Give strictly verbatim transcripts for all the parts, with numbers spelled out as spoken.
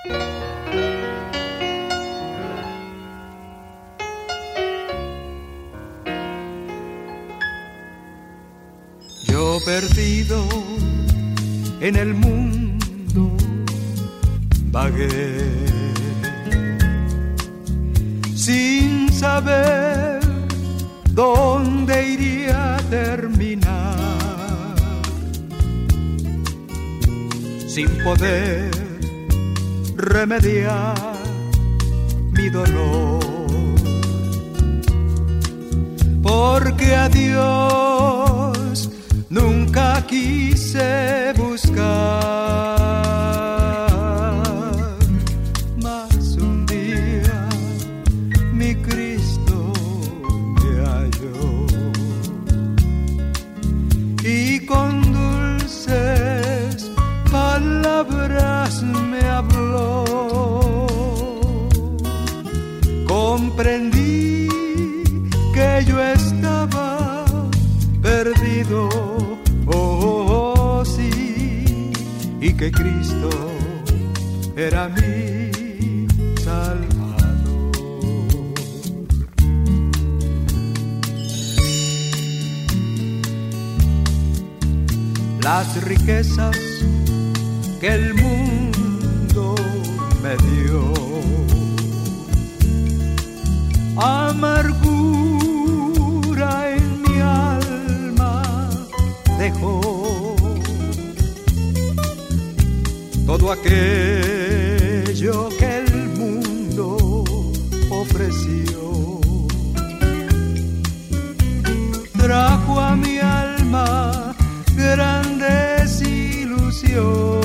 Yo perdido en el mundo vagué, sin saber dónde iría a terminar, sin poder remediar mi dolor, porque a Dios nunca quise buscar, mas un día mi Cristo me halló y con dulces palabras me habló. Comprendí que yo estaba perdido, oh, oh, sí, y que Cristo era mi Salvador. Las riquezas que el mundo me dio, amargura en mi alma dejó, todo aquello que el mundo ofreció trajo a mi alma grandes ilusiones.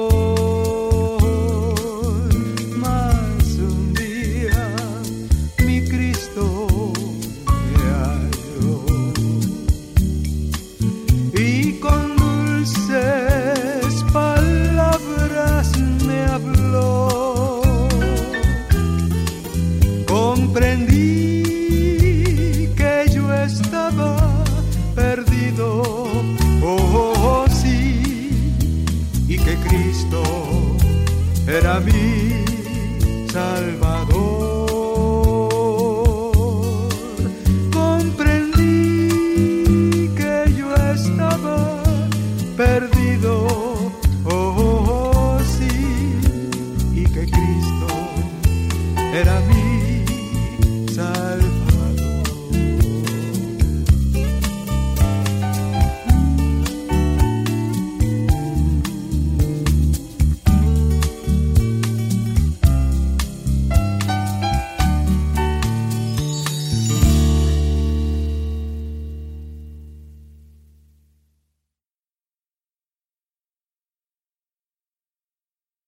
Comprendí que yo estaba perdido, oh, oh, sí, y que Cristo era mi Salvador. Comprendí que yo estaba perdido, oh, oh, sí, y que Cristo era mi